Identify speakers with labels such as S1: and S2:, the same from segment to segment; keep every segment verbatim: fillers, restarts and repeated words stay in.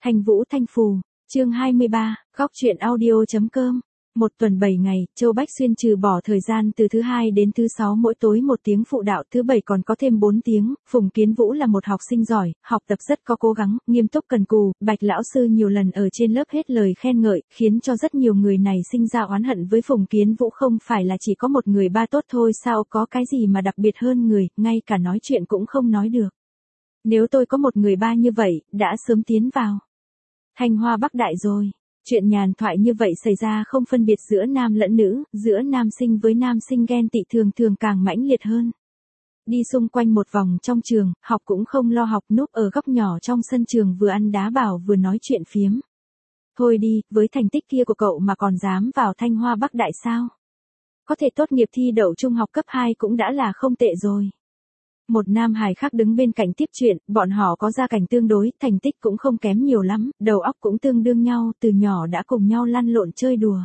S1: Thanh Vũ Thanh Phù, chương hai mươi ba, góc truyện audio.com. Một tuần bảy ngày, Châu Bách Xuyên trừ bỏ thời gian từ thứ hai đến thứ sáu mỗi tối một tiếng phụ đạo, thứ bảy còn có thêm bốn tiếng. Phùng Kiến Vũ là một học sinh giỏi, học tập rất có cố gắng, nghiêm túc cần cù. Bạch lão sư nhiều lần ở trên lớp hết lời khen ngợi, khiến cho rất nhiều người này sinh ra oán hận với Phùng Kiến Vũ. Không phải là chỉ có một người ba tốt thôi sao, có cái gì mà đặc biệt hơn người, ngay cả nói chuyện cũng không nói được. Nếu tôi có một người ba như vậy, đã sớm tiến vào Thanh Hoa Bắc Đại rồi. Chuyện nhàn thoại như vậy xảy ra không phân biệt giữa nam lẫn nữ, giữa nam sinh với nam sinh ghen tị thường thường càng mãnh liệt hơn. Đi xung quanh một vòng trong trường, học cũng không lo học, núp ở góc nhỏ trong sân trường vừa ăn đá bảo vừa nói chuyện phiếm. Thôi đi, với thành tích kia của cậu mà còn dám vào Thanh Hoa Bắc Đại sao? Có thể tốt nghiệp thi đậu trung học cấp hai cũng đã là không tệ rồi. Một nam hài khác đứng bên cạnh tiếp chuyện, bọn họ có gia cảnh tương đối, thành tích cũng không kém nhiều lắm, đầu óc cũng tương đương nhau, từ nhỏ đã cùng nhau lăn lộn chơi đùa.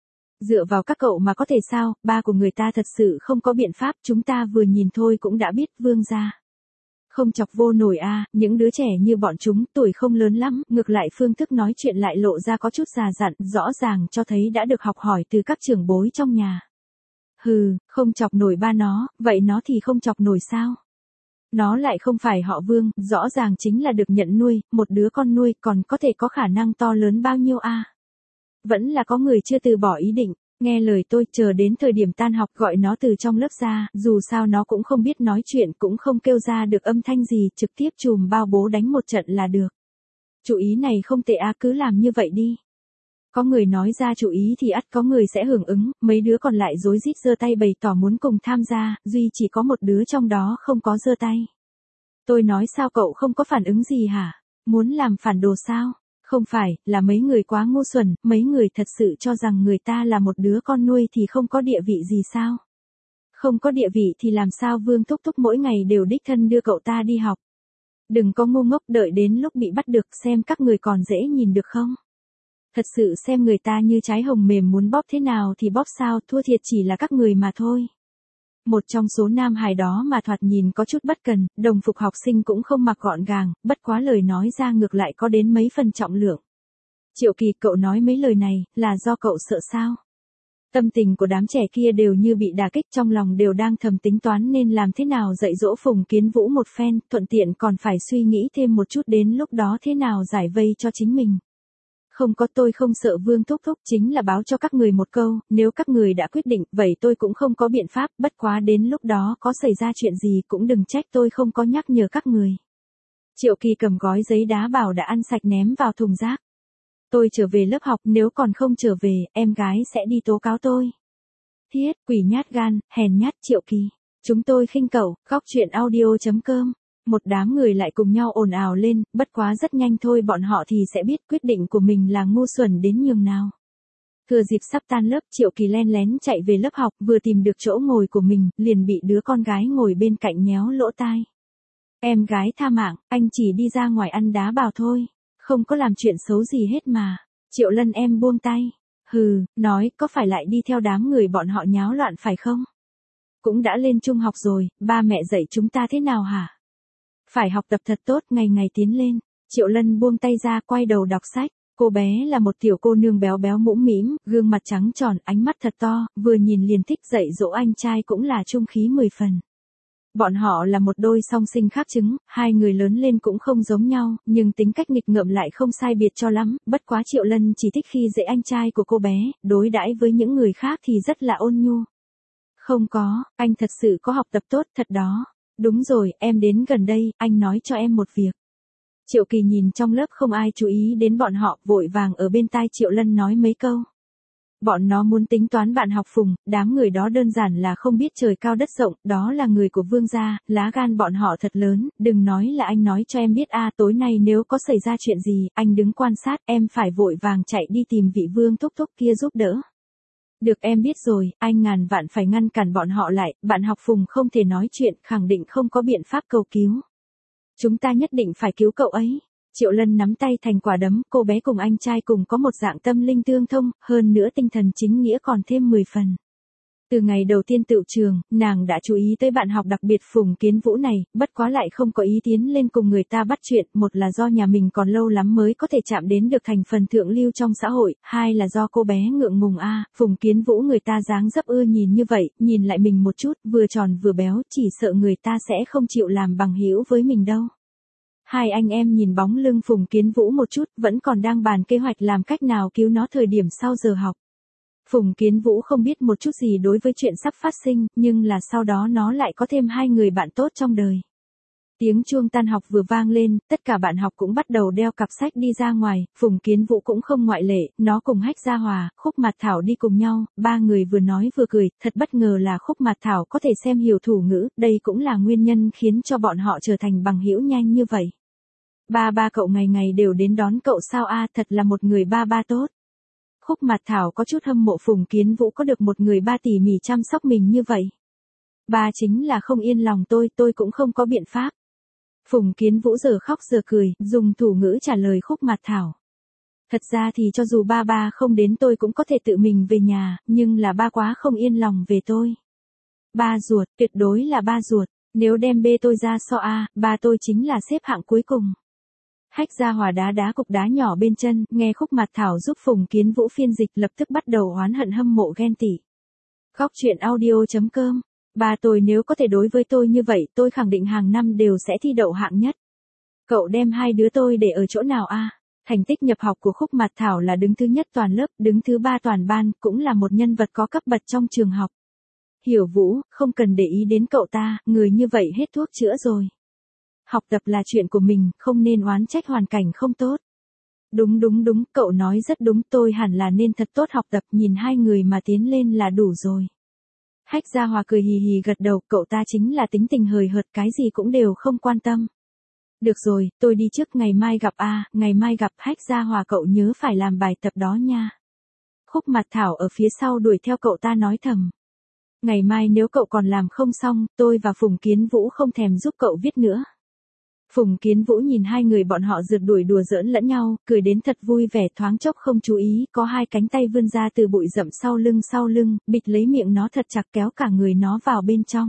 S1: Dựa vào các cậu mà có thể sao, ba của người ta thật sự không có biện pháp, chúng ta vừa nhìn thôi cũng đã biết Vương gia không chọc vô nổi a, à, những đứa trẻ như bọn chúng tuổi không lớn lắm, ngược lại phương thức nói chuyện lại lộ ra có chút già dặn, rõ ràng cho thấy đã được học hỏi từ các trưởng bối trong nhà. Hừ, không chọc nổi ba nó, vậy nó thì không chọc nổi sao? Nó lại không phải họ Vương, rõ ràng chính là được nhận nuôi, một đứa con nuôi còn có thể có khả năng to lớn bao nhiêu a? À? Vẫn là có người chưa từ bỏ ý định, nghe lời tôi, chờ đến thời điểm tan học gọi nó từ trong lớp ra, dù sao nó cũng không biết nói chuyện, cũng không kêu ra được âm thanh gì, trực tiếp chùm bao bố đánh một trận là được. Chủ ý này không tệ a, à, cứ làm như vậy đi. Có người nói ra chủ ý thì ắt có người sẽ hưởng ứng, mấy đứa còn lại rối rít giơ tay bày tỏ muốn cùng tham gia, duy chỉ có một đứa trong đó không có giơ tay. Tôi nói sao cậu không có phản ứng gì hả? Muốn làm phản đồ sao? Không phải, là mấy người quá ngu xuẩn, mấy người thật sự cho rằng người ta là một đứa con nuôi thì không có địa vị gì sao? Không có địa vị thì làm sao Vương thúc thúc mỗi ngày đều đích thân đưa cậu ta đi học? Đừng có ngu ngốc đợi đến lúc bị bắt được xem các người còn dễ nhìn được không? Thật sự xem người ta như trái hồng mềm muốn bóp thế nào thì bóp sao, thua thiệt chỉ là các người mà thôi. Một trong số nam hài đó mà thoạt nhìn có chút bất cần, đồng phục học sinh cũng không mặc gọn gàng, bất quá lời nói ra ngược lại có đến mấy phần trọng lượng. Triệu Kỳ, cậu nói mấy lời này, là do cậu sợ sao? Tâm tình của đám trẻ kia đều như bị đả kích, trong lòng đều đang thầm tính toán nên làm thế nào dạy dỗ Phùng Kiến Vũ một phen, thuận tiện còn phải suy nghĩ thêm một chút đến lúc đó thế nào giải vây cho chính mình. Không có, tôi không sợ Vương thúc thúc, chính là báo cho các người một câu, nếu các người đã quyết định, vậy tôi cũng không có biện pháp, bất quá đến lúc đó có xảy ra chuyện gì cũng đừng trách tôi không có nhắc nhở các người. Triệu Kỳ cầm gói giấy đá bảo đã ăn sạch ném vào thùng rác. Tôi trở về lớp học, nếu còn không trở về, em gái sẽ đi tố cáo tôi. Thiết, quỷ nhát gan, hèn nhát Triệu Kỳ. Chúng tôi khinh cậu, góc truyện audio.com. Một đám người lại cùng nhau ồn ào lên, bất quá rất nhanh thôi bọn họ thì sẽ biết quyết định của mình là ngu xuẩn đến nhường nào. Thừa dịp sắp tan lớp, Triệu Kỳ len lén chạy về lớp học, vừa tìm được chỗ ngồi của mình, liền bị đứa con gái ngồi bên cạnh nhéo lỗ tai. Em gái tha mạng, anh chỉ đi ra ngoài ăn đá bảo thôi, không có làm chuyện xấu gì hết mà. Triệu Lân em buông tay. Hừ, nói, có phải lại đi theo đám người bọn họ nháo loạn phải không? Cũng đã lên trung học rồi, ba mẹ dạy chúng ta thế nào hả? Phải học tập thật tốt, ngày ngày tiến lên. Triệu Lân buông tay ra, quay đầu đọc sách. Cô bé là một tiểu cô nương béo béo mũm mĩm, gương mặt trắng tròn, ánh mắt thật to, vừa nhìn liền thích, dạy dỗ anh trai cũng là trung khí mười phần. Bọn họ là một đôi song sinh khác chứng, hai người lớn lên cũng không giống nhau, nhưng tính cách nghịch ngợm lại không sai biệt cho lắm, bất quá Triệu Lân chỉ thích khi dễ anh trai của cô bé, đối đãi với những người khác thì rất là ôn nhu. Không có, anh thật sự có học tập tốt thật đó. Đúng rồi, em đến gần đây, anh nói cho em một việc. Triệu Kỳ nhìn trong lớp không ai chú ý đến bọn họ, vội vàng ở bên tai Triệu Lân nói mấy câu. Bọn nó muốn tính toán bạn học Phùng, đám người đó đơn giản là không biết trời cao đất rộng, đó là người của Vương gia, lá gan bọn họ thật lớn, đừng nói là anh nói cho em biết a, tối nay nếu có xảy ra chuyện gì, anh đứng quan sát, em phải vội vàng chạy đi tìm vị Vương thúc thúc kia giúp đỡ. Được em biết rồi, anh ngàn vạn phải ngăn cản bọn họ lại, bạn học Phùng không thể nói chuyện, khẳng định không có biện pháp cầu cứu. Chúng ta nhất định phải cứu cậu ấy. Triệu Lân nắm tay thành quả đấm, cô bé cùng anh trai cùng có một dạng tâm linh tương thông, hơn nữa tinh thần chính nghĩa còn thêm mười phần. Từ ngày đầu tiên tựu trường, nàng đã chú ý tới bạn học đặc biệt Phùng Kiến Vũ này, bất quá lại không có ý tiến lên cùng người ta bắt chuyện, một là do nhà mình còn lâu lắm mới có thể chạm đến được thành phần thượng lưu trong xã hội, hai là do cô bé ngượng ngùng a, Phùng Kiến Vũ người ta dáng dấp ưa nhìn như vậy, nhìn lại mình một chút, vừa tròn vừa béo, chỉ sợ người ta sẽ không chịu làm bằng hữu với mình đâu. Hai anh em nhìn bóng lưng Phùng Kiến Vũ một chút, vẫn còn đang bàn kế hoạch làm cách nào cứu nó thời điểm sau giờ học. Phùng Kiến Vũ không biết một chút gì đối với chuyện sắp phát sinh, nhưng là sau đó nó lại có thêm hai người bạn tốt trong đời. Tiếng chuông tan học vừa vang lên, tất cả bạn học cũng bắt đầu đeo cặp sách đi ra ngoài, Phùng Kiến Vũ cũng không ngoại lệ, nó cùng Hách Gia Hòa, Khúc Mạt Thảo đi cùng nhau, ba người vừa nói vừa cười, thật bất ngờ là Khúc Mạt Thảo có thể xem hiểu thủ ngữ, đây cũng là nguyên nhân khiến cho bọn họ trở thành bằng hữu nhanh như vậy. Ba ba cậu ngày ngày đều đến đón cậu sao a, thật là một người ba ba tốt. Khúc Mạt Thảo có chút hâm mộ Phùng Kiến Vũ có được một người ba tỉ mỉ chăm sóc mình như vậy. Ba chính là không yên lòng tôi, tôi cũng không có biện pháp. Phùng Kiến Vũ giờ khóc giờ cười, dùng thủ ngữ trả lời Khúc Mạt Thảo. Thật ra thì cho dù ba ba không đến tôi cũng có thể tự mình về nhà, nhưng là ba quá không yên lòng về tôi. Ba ruột, tuyệt đối là ba ruột, nếu đem bê tôi ra so a, ba tôi chính là xếp hạng cuối cùng. Hách Gia Hòa đá đá cục đá nhỏ bên chân, nghe Khúc Mạt Thảo giúp Phùng Kiến Vũ phiên dịch lập tức bắt đầu oán hận hâm mộ ghen tị. Góc truyện audio chấm com. Ba tôi nếu có thể đối với tôi như vậy, tôi khẳng định hàng năm đều sẽ thi đậu hạng nhất. Cậu đem hai đứa tôi để ở chỗ nào a? Thành tích nhập học của Khúc Mạt Thảo là đứng thứ nhất toàn lớp, đứng thứ ba toàn ban, cũng là một nhân vật có cấp bậc trong trường học. Hiểu Vũ, không cần để ý đến cậu ta, người như vậy hết thuốc chữa rồi. Học tập là chuyện của mình, không nên oán trách hoàn cảnh không tốt. Đúng đúng đúng, cậu nói rất đúng, tôi hẳn là nên thật tốt học tập, nhìn hai người mà tiến lên là đủ rồi. Hách Gia Hòa cười hì hì gật đầu, cậu ta chính là tính tình hời hợt, cái gì cũng đều không quan tâm. Được rồi, tôi đi trước, ngày mai gặp a, à, ngày mai gặp. Hách Gia Hòa cậu nhớ phải làm bài tập đó nha. Khúc Mạt Thảo ở phía sau đuổi theo cậu ta nói thầm. Ngày mai nếu cậu còn làm không xong, tôi và Phùng Kiến Vũ không thèm giúp cậu viết nữa. Phùng Kiến Vũ nhìn hai người bọn họ rượt đuổi đùa giỡn lẫn nhau, cười đến thật vui vẻ, thoáng chốc không chú ý, có hai cánh tay vươn ra từ bụi rậm sau lưng sau lưng, bịt lấy miệng nó thật chặt kéo cả người nó vào bên trong.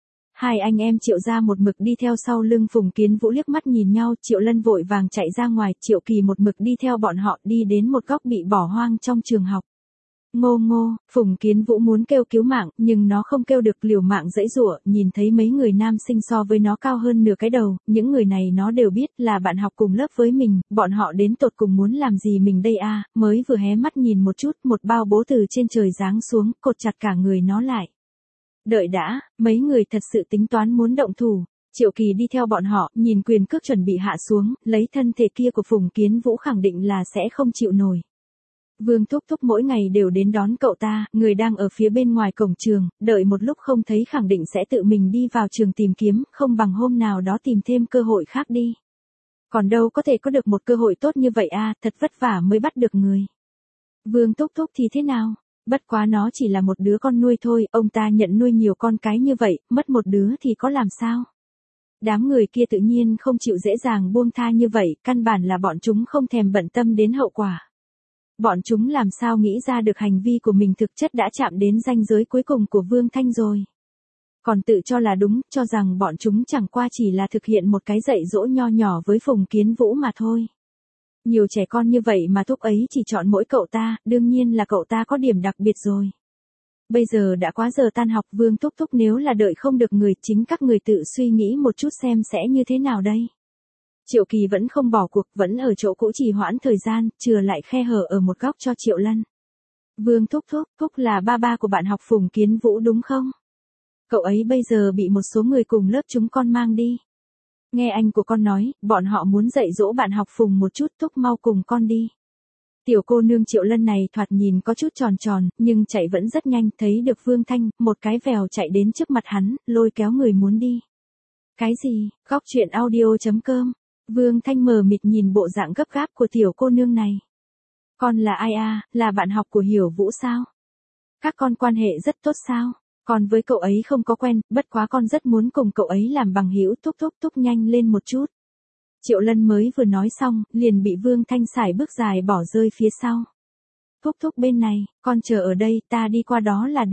S1: Hai anh em Triệu Gia một mực đi theo sau lưng Phùng Kiến Vũ liếc mắt nhìn nhau, Triệu Lân vội vàng chạy ra ngoài, Triệu Kỳ một mực đi theo bọn họ đi đến một góc bị bỏ hoang trong trường học. Ngô ngô, Phùng Kiến Vũ muốn kêu cứu mạng, nhưng nó không kêu được, liều mạng giãy giụa, nhìn thấy mấy người nam sinh so với nó cao hơn nửa cái đầu, những người này nó đều biết là bạn học cùng lớp với mình, bọn họ đến tột cùng muốn làm gì mình đây a, mới vừa hé mắt nhìn một chút, một bao bố từ trên trời giáng xuống, cột chặt cả người nó lại. Đợi đã, mấy người thật sự tính toán muốn động thủ. Triệu Kỳ đi theo bọn họ, nhìn quyền cước chuẩn bị hạ xuống, lấy thân thể kia của Phùng Kiến Vũ khẳng định là sẽ không chịu nổi. Vương Thúc Thúc mỗi ngày đều đến đón cậu ta, người đang ở phía bên ngoài cổng trường, đợi một lúc không thấy khẳng định sẽ tự mình đi vào trường tìm kiếm, không bằng hôm nào đó tìm thêm cơ hội khác đi. Còn đâu có thể có được một cơ hội tốt như vậy a, thật vất vả mới bắt được người. Vương Thúc Thúc thì thế nào? Bất quá nó chỉ là một đứa con nuôi thôi, ông ta nhận nuôi nhiều con cái như vậy, mất một đứa thì có làm sao? Đám người kia tự nhiên không chịu dễ dàng buông tha như vậy, căn bản là bọn chúng không thèm bận tâm đến hậu quả. Bọn chúng làm sao nghĩ ra được hành vi của mình thực chất đã chạm đến ranh giới cuối cùng của Vương Thanh rồi. Còn tự cho là đúng, cho rằng bọn chúng chẳng qua chỉ là thực hiện một cái dạy dỗ nho nhỏ với Phùng Kiến Vũ mà thôi. Nhiều trẻ con như vậy mà Thúc ấy chỉ chọn mỗi cậu ta, đương nhiên là cậu ta có điểm đặc biệt rồi. Bây giờ đã quá giờ tan học, Vương Thúc Thúc nếu là đợi không được người, chính các người tự suy nghĩ một chút xem sẽ như thế nào đây. Triệu Kỳ vẫn không bỏ cuộc, vẫn ở chỗ cũ trì hoãn thời gian, chừa lại khe hở ở một góc cho Triệu Lân. Vương Thúc Thúc, Thúc là ba ba của bạn học Phùng Kiến Vũ đúng không? Cậu ấy bây giờ bị một số người cùng lớp chúng con mang đi. Nghe anh của con nói, bọn họ muốn dạy dỗ bạn học Phùng một chút, Thúc mau cùng con đi. Tiểu cô nương Triệu Lân này thoạt nhìn có chút tròn tròn, nhưng chạy vẫn rất nhanh, thấy được Vương Thanh, một cái vèo chạy đến trước mặt hắn, lôi kéo người muốn đi. Cái gì? Góc truyện audio chấm com. Vương Thanh mờ mịt nhìn bộ dạng gấp gáp của tiểu cô nương này. Con là ai a, là bạn học của Hiểu Vũ sao? Các con quan hệ rất tốt sao? Con với cậu ấy không có quen, bất quá con rất muốn cùng cậu ấy làm bằng hữu. Thúc thúc thúc nhanh lên một chút. Triệu Lân mới vừa nói xong, liền bị Vương Thanh sải bước dài bỏ rơi phía sau. Thúc thúc bên này, con chờ ở đây, ta đi qua đó là được.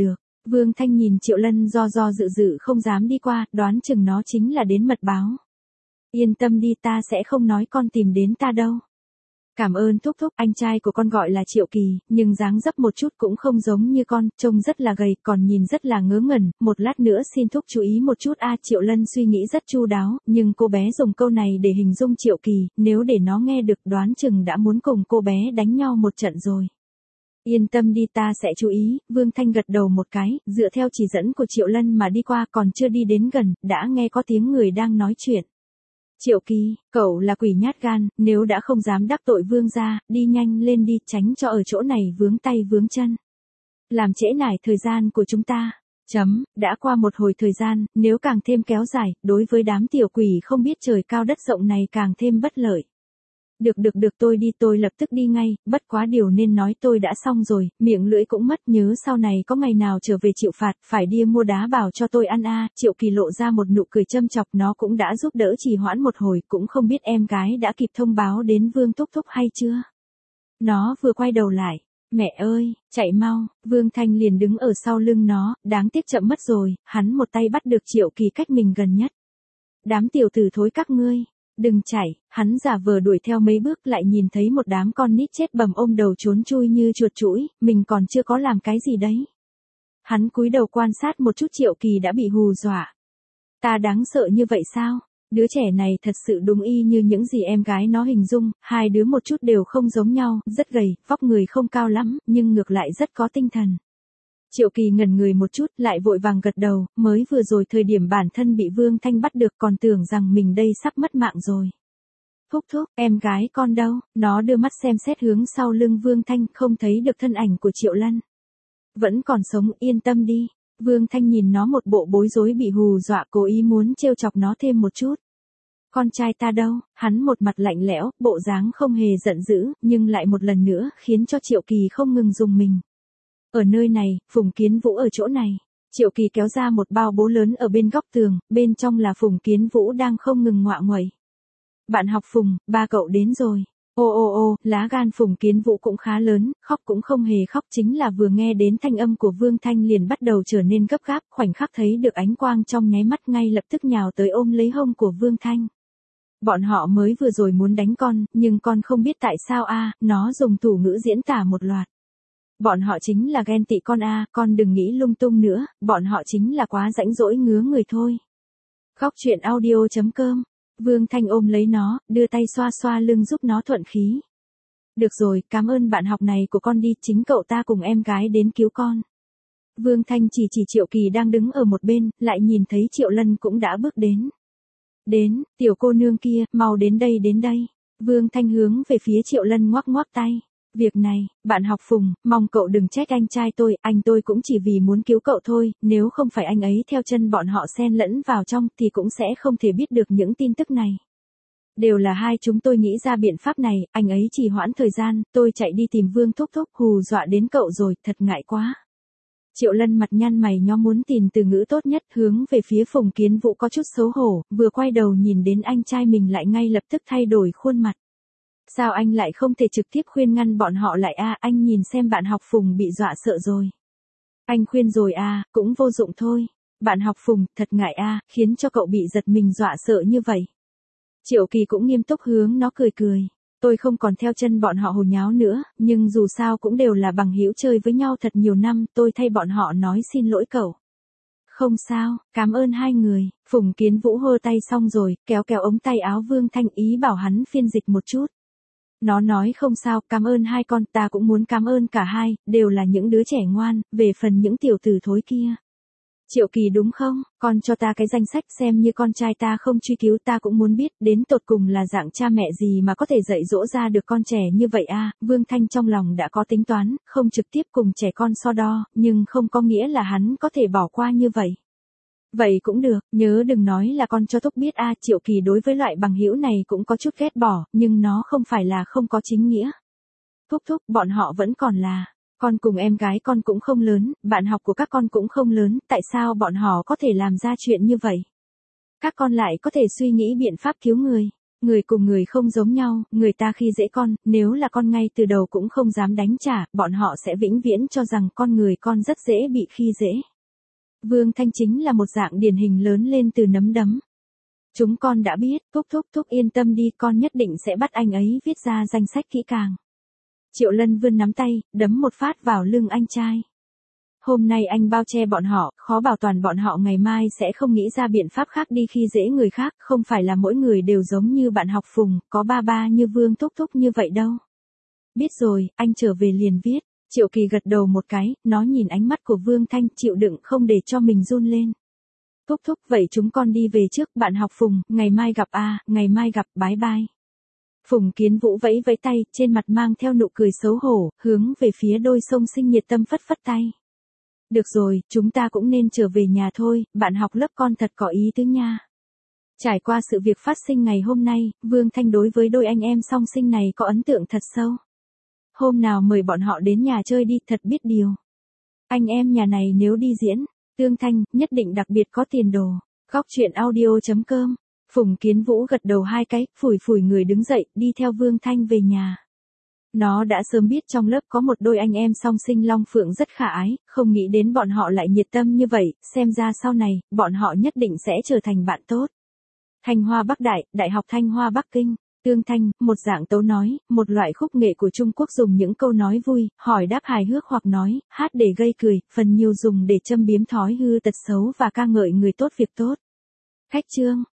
S1: Vương Thanh nhìn Triệu Lân do do dự dự không dám đi qua, đoán chừng nó chính là đến mật báo. Yên tâm đi, ta sẽ không nói con tìm đến ta đâu. Cảm ơn thúc thúc, anh trai của con gọi là Triệu Kỳ, nhưng dáng dấp một chút cũng không giống như con, trông rất là gầy, còn nhìn rất là ngớ ngẩn, một lát nữa xin thúc chú ý một chút a. Triệu Lân suy nghĩ rất chu đáo, nhưng cô bé dùng câu này để hình dung Triệu Kỳ, nếu để nó nghe được đoán chừng đã muốn cùng cô bé đánh nhau một trận rồi. Yên tâm đi, ta sẽ chú ý. Vương Thanh gật đầu một cái, dựa theo chỉ dẫn của Triệu Lân mà đi qua, còn chưa đi đến gần, đã nghe có tiếng người đang nói chuyện. Triệu Kỳ, cậu là quỷ nhát gan, nếu đã không dám đắc tội Vương gia, đi nhanh lên đi, tránh cho ở chỗ này vướng tay vướng chân. Làm trễ nải thời gian của chúng ta. Chấm, đã qua một hồi thời gian, nếu càng thêm kéo dài, đối với đám tiểu quỷ không biết trời cao đất rộng này càng thêm bất lợi. Được được được, tôi đi, tôi lập tức đi ngay, bất quá điều nên nói tôi đã xong rồi, miệng lưỡi cũng mất, nhớ sau này có ngày nào trở về chịu phạt, phải đi mua đá bảo cho tôi ăn a. Triệu Kỳ lộ ra một nụ cười châm chọc, nó cũng đã giúp đỡ trì hoãn một hồi, cũng không biết em gái đã kịp thông báo đến Vương thúc thúc hay chưa. Nó vừa quay đầu lại, mẹ ơi, chạy mau, Vương Thanh liền đứng ở sau lưng nó, đáng tiếc chậm mất rồi, hắn một tay bắt được Triệu Kỳ cách mình gần nhất. Đám tiểu tử thối các ngươi. Đừng chạy, hắn giả vờ đuổi theo mấy bước lại nhìn thấy một đám con nít chết bầm ôm đầu trốn chui như chuột chũi, mình còn chưa có làm cái gì đấy. Hắn cúi đầu quan sát một chút Triệu Kỳ đã bị hù dọa. Ta đáng sợ như vậy sao? Đứa trẻ này thật sự đúng y như những gì em gái nó hình dung, hai đứa một chút đều không giống nhau, rất gầy, vóc người không cao lắm, nhưng ngược lại rất có tinh thần. Triệu Kỳ ngẩn người một chút, lại vội vàng gật đầu, mới vừa rồi thời điểm bản thân bị Vương Thanh bắt được còn tưởng rằng mình đây sắp mất mạng rồi. Thúc thúc, em gái con đâu? Nó đưa mắt xem xét hướng sau lưng Vương Thanh, không thấy được thân ảnh của Triệu Lân. Vẫn còn sống, yên tâm đi. Vương Thanh nhìn nó một bộ bối rối bị hù dọa, cố ý muốn trêu chọc nó thêm một chút. Con trai ta đâu? Hắn một mặt lạnh lẽo, bộ dáng không hề giận dữ, nhưng lại một lần nữa khiến cho Triệu Kỳ không ngừng dùng mình. Ở nơi này, Phùng Kiến Vũ ở chỗ này. Triệu Kỳ kéo ra một bao bố lớn ở bên góc tường, bên trong là Phùng Kiến Vũ đang không ngừng ngoạ nguậy. Bạn học Phùng, ba cậu đến rồi. Ô ô ô, lá gan Phùng Kiến Vũ cũng khá lớn, khóc cũng không hề khóc, chính là vừa nghe đến thanh âm của Vương Thanh liền bắt đầu trở nên gấp gáp, khoảnh khắc thấy được ánh quang trong nháy mắt ngay lập tức nhào tới ôm lấy hông của Vương Thanh. Bọn họ mới vừa rồi muốn đánh con, nhưng con không biết tại sao a, nó dùng thủ ngữ diễn tả một loạt. Bọn họ chính là ghen tị con a, con đừng nghĩ lung tung nữa, bọn họ chính là quá rãnh rỗi ngứa người thôi. Góc truyện audio chấm com. Vương Thanh ôm lấy nó, đưa tay xoa xoa lưng giúp nó thuận khí. Được rồi, cảm ơn bạn học này của con đi, chính cậu ta cùng em gái đến cứu con. Vương Thanh chỉ chỉ Triệu Kỳ đang đứng ở một bên, lại nhìn thấy Triệu Lân cũng đã bước đến. Đến, tiểu cô nương kia, mau đến đây đến đây. Vương Thanh hướng về phía Triệu Lân ngoắc ngoắc tay. Việc này, bạn học Phùng, mong cậu đừng trách anh trai tôi, anh tôi cũng chỉ vì muốn cứu cậu thôi, nếu không phải anh ấy theo chân bọn họ xen lẫn vào trong thì cũng sẽ không thể biết được những tin tức này. Đều là hai chúng tôi nghĩ ra biện pháp này, anh ấy chỉ hoãn thời gian, tôi chạy đi tìm Vương thúc thúc, hù dọa đến cậu rồi, thật ngại quá. Triệu Lân mặt nhăn mày nhó muốn tìm từ ngữ tốt nhất, hướng về phía Phùng Kiến Vũ có chút xấu hổ, vừa quay đầu nhìn đến anh trai mình lại ngay lập tức thay đổi khuôn mặt. Sao anh lại không thể trực tiếp khuyên ngăn bọn họ lại a, anh nhìn xem bạn học Phùng bị dọa sợ rồi. Anh khuyên rồi a, cũng vô dụng thôi. Bạn học Phùng, thật ngại a, khiến cho cậu bị giật mình dọa sợ như vậy. Triệu Kỳ cũng nghiêm túc hướng nó cười cười. Tôi không còn theo chân bọn họ hồ nháo nữa, nhưng dù sao cũng đều là bằng hữu chơi với nhau thật nhiều năm, tôi thay bọn họ nói xin lỗi cậu. Không sao, cảm ơn hai người. Phùng Kiến Vũ hơ tay xong rồi, kéo kéo ống tay áo Vương Thanh, ý bảo hắn phiên dịch một chút. Nó nói không sao, cảm ơn hai con, ta cũng muốn cảm ơn cả hai, đều là những đứa trẻ ngoan, về phần những tiểu tử thối kia. Triệu Kỳ đúng không, con cho ta cái danh sách xem như con trai ta không truy cứu, ta cũng muốn biết, đến tột cùng là dạng cha mẹ gì mà có thể dạy dỗ ra được con trẻ như vậy a. Vương Thanh trong lòng đã có tính toán, không trực tiếp cùng trẻ con so đo, nhưng không có nghĩa là hắn có thể bỏ qua như vậy. Vậy cũng được, nhớ đừng nói là con cho thúc biết a. Triệu Kỳ đối với loại bằng hữu này cũng có chút ghét bỏ, nhưng nó không phải là không có chính nghĩa. Thúc thúc, bọn họ vẫn còn là, con cùng em gái con cũng không lớn, bạn học của các con cũng không lớn, tại sao bọn họ có thể làm ra chuyện như vậy? Các con lại có thể suy nghĩ biện pháp cứu người. Người cùng người không giống nhau, người ta khi dễ con, nếu là con ngay từ đầu cũng không dám đánh trả, bọn họ sẽ vĩnh viễn cho rằng con người con rất dễ bị khi dễ. Vương Thanh chính là một dạng điển hình lớn lên từ nấm đấm. Chúng con đã biết, thúc thúc thúc yên tâm đi, con nhất định sẽ bắt anh ấy viết ra danh sách kỹ càng. Triệu Lân vươn nắm tay, đấm một phát vào lưng anh trai. Hôm nay anh bao che bọn họ, khó bảo toàn bọn họ ngày mai sẽ không nghĩ ra biện pháp khác đi khi dễ người khác, không phải là mỗi người đều giống như bạn học Phùng, có ba ba như Vương thúc thúc như vậy đâu. Biết rồi, anh trở về liền viết. Triệu Kỳ gật đầu một cái, nó nhìn ánh mắt của Vương Thanh, chịu đựng không để cho mình run lên. Thúc thúc, vậy chúng con đi về trước, bạn học Phùng, ngày mai gặp a, à, ngày mai gặp, bái bai. Phùng Kiến Vũ vẫy vẫy tay, trên mặt mang theo nụ cười xấu hổ, hướng về phía đôi song sinh nhiệt tâm phất phất tay. Được rồi, chúng ta cũng nên trở về nhà thôi, bạn học lớp con thật có ý tứ nha. Trải qua sự việc phát sinh ngày hôm nay, Vương Thanh đối với đôi anh em song sinh này có ấn tượng thật sâu. Hôm nào mời bọn họ đến nhà chơi đi, thật biết điều. Anh em nhà này nếu đi diễn, Tương Thanh, nhất định đặc biệt có tiền đồ. Góc truyện audio chấm com. Phùng Kiến Vũ gật đầu hai cái, phủi phủi người đứng dậy, đi theo Vương Thanh về nhà. Nó đã sớm biết trong lớp có một đôi anh em song sinh Long Phượng rất khả ái, không nghĩ đến bọn họ lại nhiệt tâm như vậy, xem ra sau này, bọn họ nhất định sẽ trở thành bạn tốt. Thanh Hoa Bắc Đại, Đại học Thanh Hoa Bắc Kinh. Tương Thanh, một dạng tấu nói, một loại khúc nghệ của Trung Quốc dùng những câu nói vui, hỏi đáp hài hước hoặc nói, hát để gây cười, phần nhiều dùng để châm biếm thói hư tật xấu và ca ngợi người tốt việc tốt. Khách chương.